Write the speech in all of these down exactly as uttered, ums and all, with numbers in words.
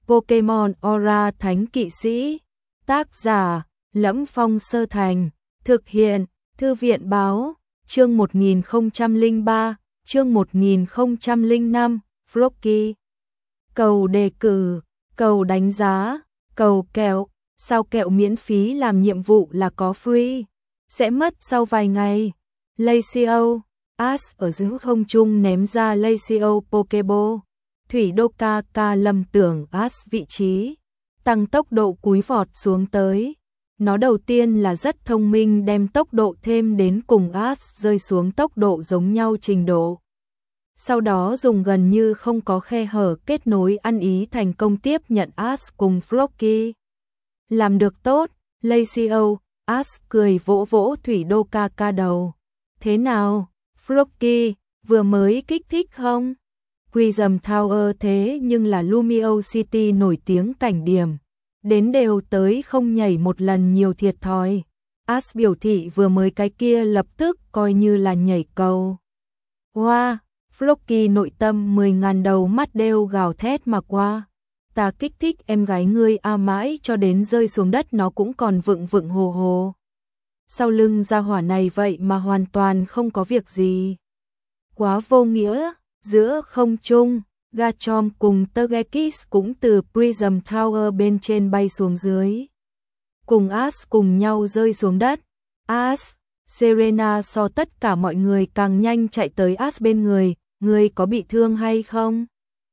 Pokemon Aura Thánh Kỵ Sĩ. Tác giả: Lẫm Phong Sơ Thành. Thực hiện: Thư viện báo. Chương một nghìn không trăm lẻ ba, chương một nghìn không trăm lẻ năm, Froakie. Cầu đề cử, cầu đánh giá, cầu kẹo, sao kẹo miễn phí làm nhiệm vụ là có free, sẽ mất sau vài ngày. Lacio, Ash ở giữa không trung ném ra Lacio Pokeball. Thủy Đô ca ca lầm tưởng Ash vị trí, tăng tốc độ cúi vọt xuống tới. Nó đầu tiên là rất thông minh đem tốc độ thêm đến cùng Ash rơi xuống tốc độ giống nhau trình độ. Sau đó dùng gần như không có khe hở kết nối ăn ý thành công tiếp nhận Ash cùng Froakie. Làm được tốt, Lacio, Ash cười vỗ vỗ Thủy Đô ca ca đầu. Thế nào, Froakie, vừa mới kích thích không? Prism Tower thế nhưng là Lumiose City nổi tiếng cảnh điểm. Đến đều tới không nhảy một lần nhiều thiệt thòi. Ash biểu thị vừa mới cái kia lập tức coi như là nhảy cầu. Wow, Froakie nội tâm mười ngàn đầu mắt đều gào thét mà qua. Ta kích thích em gái ngươi a mãi cho đến rơi xuống đất nó cũng còn vựng vựng hồ hồ. Sau lưng ra hỏa này vậy mà hoàn toàn không có việc gì. Quá vô nghĩa, giữa không trung. Garchomp cùng Togekiss cũng từ Prism Tower bên trên bay xuống dưới. Cùng Ash cùng nhau rơi xuống đất. Ash, Serena so tất cả mọi người càng nhanh chạy tới Ash bên người. Ngươi có bị thương hay không?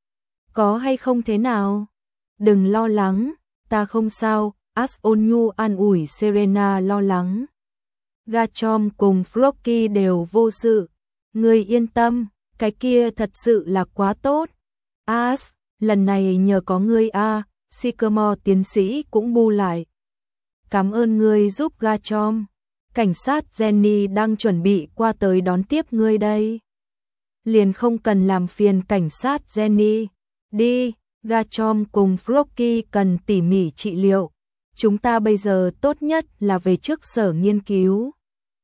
Có hay không thế nào? Đừng lo lắng, ta không sao. Ash ôn nhu an ủi Serena lo lắng. Garchomp cùng Froakie đều vô sự. Ngươi yên tâm, cái kia thật sự là quá tốt. Ash, lần này nhờ có ngươi a, Sycamore tiến sĩ cũng bu lại. Cảm ơn ngươi giúp Garchomp. Cảnh sát Jenny đang chuẩn bị qua tới đón tiếp ngươi đây. Liền không cần làm phiền cảnh sát Jenny. Đi, Garchomp cùng Froakie cần tỉ mỉ trị liệu. Chúng ta bây giờ tốt nhất là về trước sở nghiên cứu.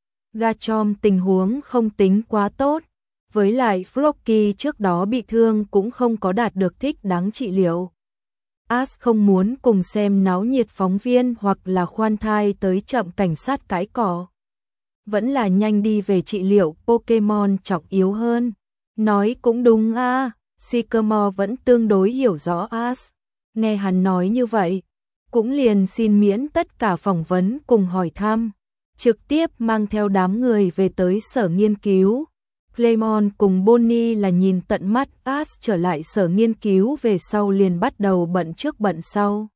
Garchomp tình huống không tính quá tốt. Với lại Froakie trước đó bị thương cũng không có đạt được thích đáng trị liệu. Ash không muốn cùng xem náo nhiệt phóng viên hoặc là khoan thai tới chậm cảnh sát cãi cỏ. Vẫn là nhanh đi về trị liệu Pokemon trọng yếu hơn. Nói cũng đúng a, à, Sycamore vẫn tương đối hiểu rõ Ash. Nghe hắn nói như vậy, cũng liền xin miễn tất cả phỏng vấn cùng hỏi thăm. Trực tiếp mang theo đám người về tới sở nghiên cứu. Clemon cùng Bonnie là nhìn tận mắt Ash trở lại sở nghiên cứu về sau liền bắt đầu bận trước bận sau.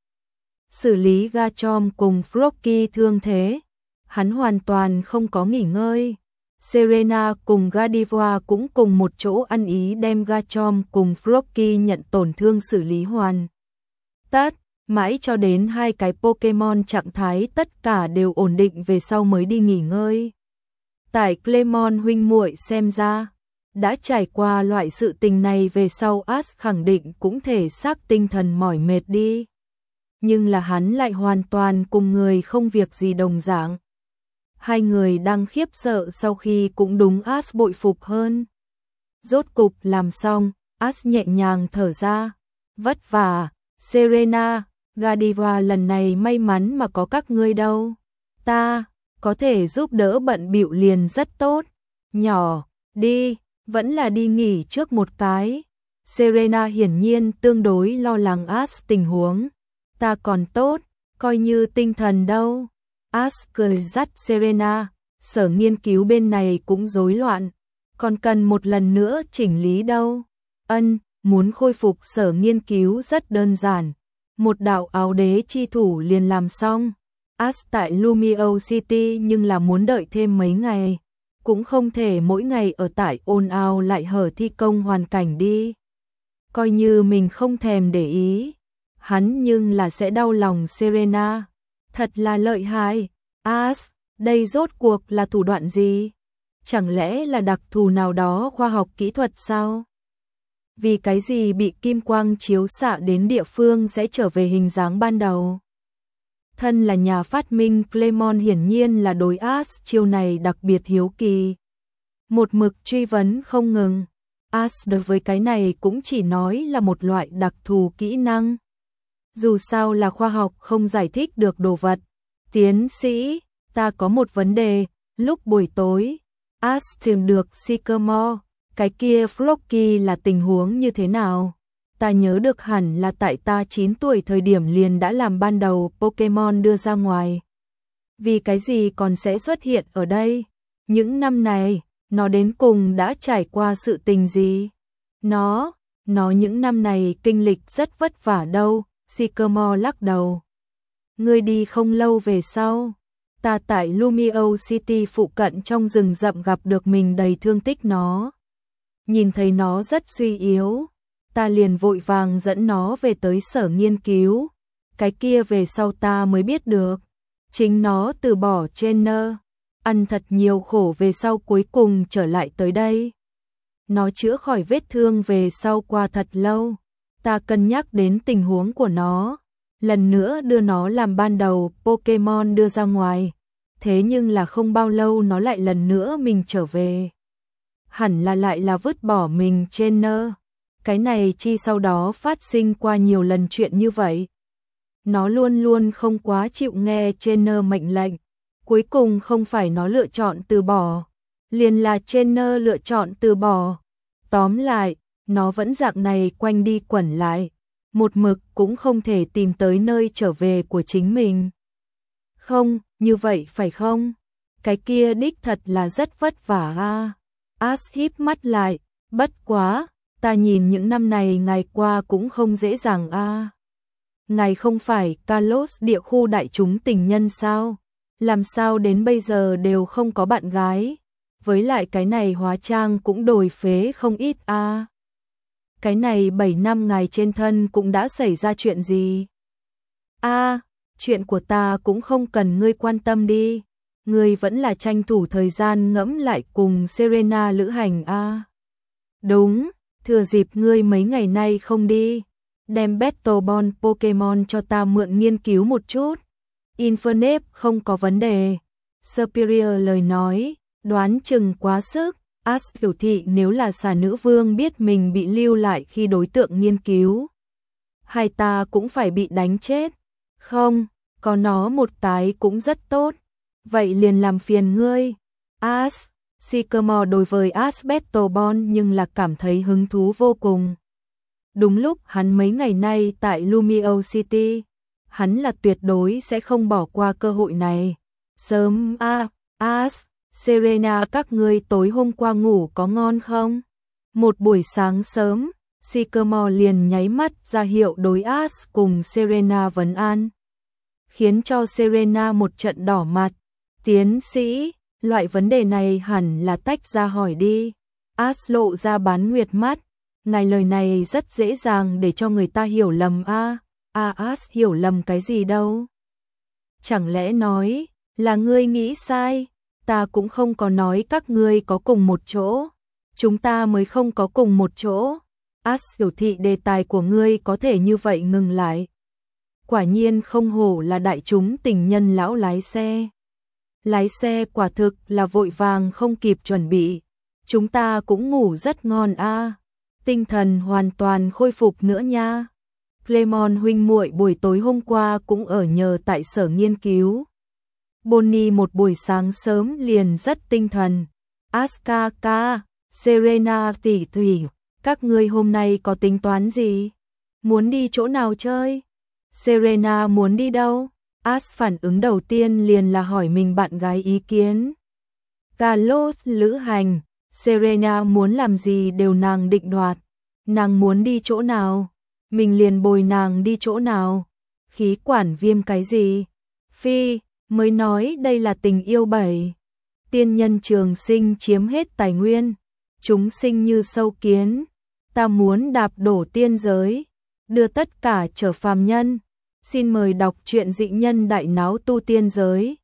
Xử lý Garchomp cùng Froakie thương thế. Hắn hoàn toàn không có nghỉ ngơi. Serena cùng Gardevoir cũng cùng một chỗ ăn ý đem Garchomp cùng Froakie nhận tổn thương xử lý hoàn tất. Mãi cho đến hai cái Pokemon trạng thái tất cả đều ổn định về sau mới đi nghỉ ngơi. Tại Clemon huynh muội xem ra, đã trải qua loại sự tình này về sau Ash khẳng định cũng thể xác tinh thần mỏi mệt đi. Nhưng là hắn lại hoàn toàn cùng người không việc gì đồng dạng. Hai người đang khiếp sợ sau khi cũng đúng Ash bội phục hơn. Rốt cục làm xong, Ash nhẹ nhàng thở ra. Vất vả, Serena, Gardevoir lần này may mắn mà có các ngươi đâu. Ta có thể giúp đỡ bận bịu liền rất tốt. Nhỏ, đi, vẫn là đi nghỉ trước một cái. Serena hiển nhiên tương đối lo lắng Ash tình huống. Ta còn tốt, coi như tinh thần đâu. Ash cười dắt Serena, sở nghiên cứu bên này cũng rối loạn. Còn cần một lần nữa chỉnh lý đâu. Ân, muốn khôi phục sở nghiên cứu rất đơn giản. Một đạo áo đế chi thủ liền làm xong. Ash tại Lumiose City nhưng là muốn đợi thêm mấy ngày. Cũng không thể mỗi ngày ở tại ồn ào lại hở thi công hoàn cảnh đi. Coi như mình không thèm để ý. Hắn nhưng là sẽ đau lòng Serena. Thật là lợi hại. Ash, đây rốt cuộc là thủ đoạn gì? Chẳng lẽ là đặc thù nào đó khoa học kỹ thuật sao? Vì cái gì bị kim quang chiếu xạ đến địa phương sẽ trở về hình dáng ban đầu? Thân là nhà phát minh Clemon hiển nhiên là đối Ash chiêu này đặc biệt hiếu kỳ. Một mực truy vấn không ngừng. Ash đối với cái này cũng chỉ nói là một loại đặc thù kỹ năng. Dù sao là khoa học không giải thích được đồ vật. Tiến sĩ, ta có một vấn đề, lúc buổi tối, Ash tìm được Sycamore, cái kia Flocky là tình huống như thế nào? Ta nhớ được hẳn là tại ta chín tuổi thời điểm liền đã làm ban đầu Pokemon đưa ra ngoài. Vì cái gì còn sẽ xuất hiện ở đây? Những năm này, nó đến cùng đã trải qua sự tình gì? Nó, nó những năm này kinh lịch rất vất vả đâu, Sycamore lắc đầu. Ngươi đi không lâu về sau, ta tại Lumio City phụ cận trong rừng rậm gặp được mình đầy thương tích nó. Nhìn thấy nó rất suy yếu, ta liền vội vàng dẫn nó về tới sở nghiên cứu. Cái kia về sau ta mới biết được, chính nó từ bỏ trainer, ăn thật nhiều khổ về sau cuối cùng trở lại tới đây. Nó chữa khỏi vết thương về sau qua thật lâu, ta cân nhắc đến tình huống của nó, lần nữa đưa nó làm ban đầu Pokemon đưa ra ngoài. Thế nhưng là không bao lâu nó lại lần nữa mình trở về. Hẳn là lại là vứt bỏ mình trainer. Cái này chi sau đó phát sinh qua nhiều lần chuyện như vậy. Nó luôn luôn không quá chịu nghe trainer mệnh lệnh. Cuối cùng không phải nó lựa chọn từ bỏ, liền là trainer lựa chọn từ bỏ. Tóm lại, nó vẫn dạng này quanh đi quẩn lại, một mực cũng không thể tìm tới nơi trở về của chính mình. Không, như vậy phải không? Cái kia đích thật là rất vất vả a. Ash híp mắt lại, bất quá, ta nhìn những năm này ngày qua cũng không dễ dàng a. Ngài không phải Kalos địa khu đại chúng tình nhân sao? Làm sao đến bây giờ đều không có bạn gái? Với lại cái này hóa trang cũng đổi phế không ít a. Cái này bảy năm ngài trên thân cũng đã xảy ra chuyện gì? A, chuyện của ta cũng không cần ngươi quan tâm đi. Ngươi vẫn là tranh thủ thời gian ngẫm lại cùng Serena lữ hành a. Đúng, thừa dịp ngươi mấy ngày nay không đi, đem Battleball Pokemon cho ta mượn nghiên cứu một chút. Infernape không có vấn đề. Superior lời nói, đoán chừng quá sức. Ash biểu thị nếu là xà nữ vương biết mình bị lưu lại khi đối tượng nghiên cứu, hai ta cũng phải bị đánh chết. Không, có nó một cái cũng rất tốt. Vậy liền làm phiền ngươi. Ash, Sycamore đối với Ash Battleball nhưng là cảm thấy hứng thú vô cùng. Đúng lúc hắn mấy ngày nay tại Lumio City, hắn là tuyệt đối sẽ không bỏ qua cơ hội này. Sớm a, à, Ash, Serena các ngươi tối hôm qua ngủ có ngon không? Một buổi sáng sớm, Sycamore liền nháy mắt ra hiệu đối Ash cùng Serena vấn an, khiến cho Serena một trận đỏ mặt. Tiến sĩ, loại vấn đề này hẳn là tách ra hỏi đi. Ash lộ ra bán nguyệt mắt, ngài lời này rất dễ dàng để cho người ta hiểu lầm a. A à, Ash hiểu lầm cái gì đâu? Chẳng lẽ nói là ngươi nghĩ sai? Ta cũng không có nói các ngươi có cùng một chỗ. Chúng ta mới không có cùng một chỗ. Ash biểu thị đề tài của ngươi có thể như vậy ngừng lại. Quả nhiên không hổ là đại chúng tình nhân lão lái xe. Lái xe quả thực là vội vàng không kịp chuẩn bị. Chúng ta cũng ngủ rất ngon a. À. Tinh thần hoàn toàn khôi phục nữa nha. Clemon huynh muội buổi tối hôm qua cũng ở nhờ tại sở nghiên cứu. Bonnie một buổi sáng sớm liền rất tinh thần. Askaka, Serena tỷ tỷ, các ngươi hôm nay có tính toán gì? Muốn đi chỗ nào chơi? Serena muốn đi đâu? Ash phản ứng đầu tiên liền là hỏi mình bạn gái ý kiến. Kalos lữ hành, Serena muốn làm gì đều nàng định đoạt. Nàng muốn đi chỗ nào, mình liền bồi nàng đi chỗ nào. Khí quản viêm cái gì? Phi, mới nói đây là tình yêu bảy. Tiên nhân trường sinh chiếm hết tài nguyên, chúng sinh như sâu kiến. Ta muốn đạp đổ tiên giới, đưa tất cả trở phàm nhân. Xin mời đọc truyện Dị Nhân Đại Náo Tu Tiên Giới.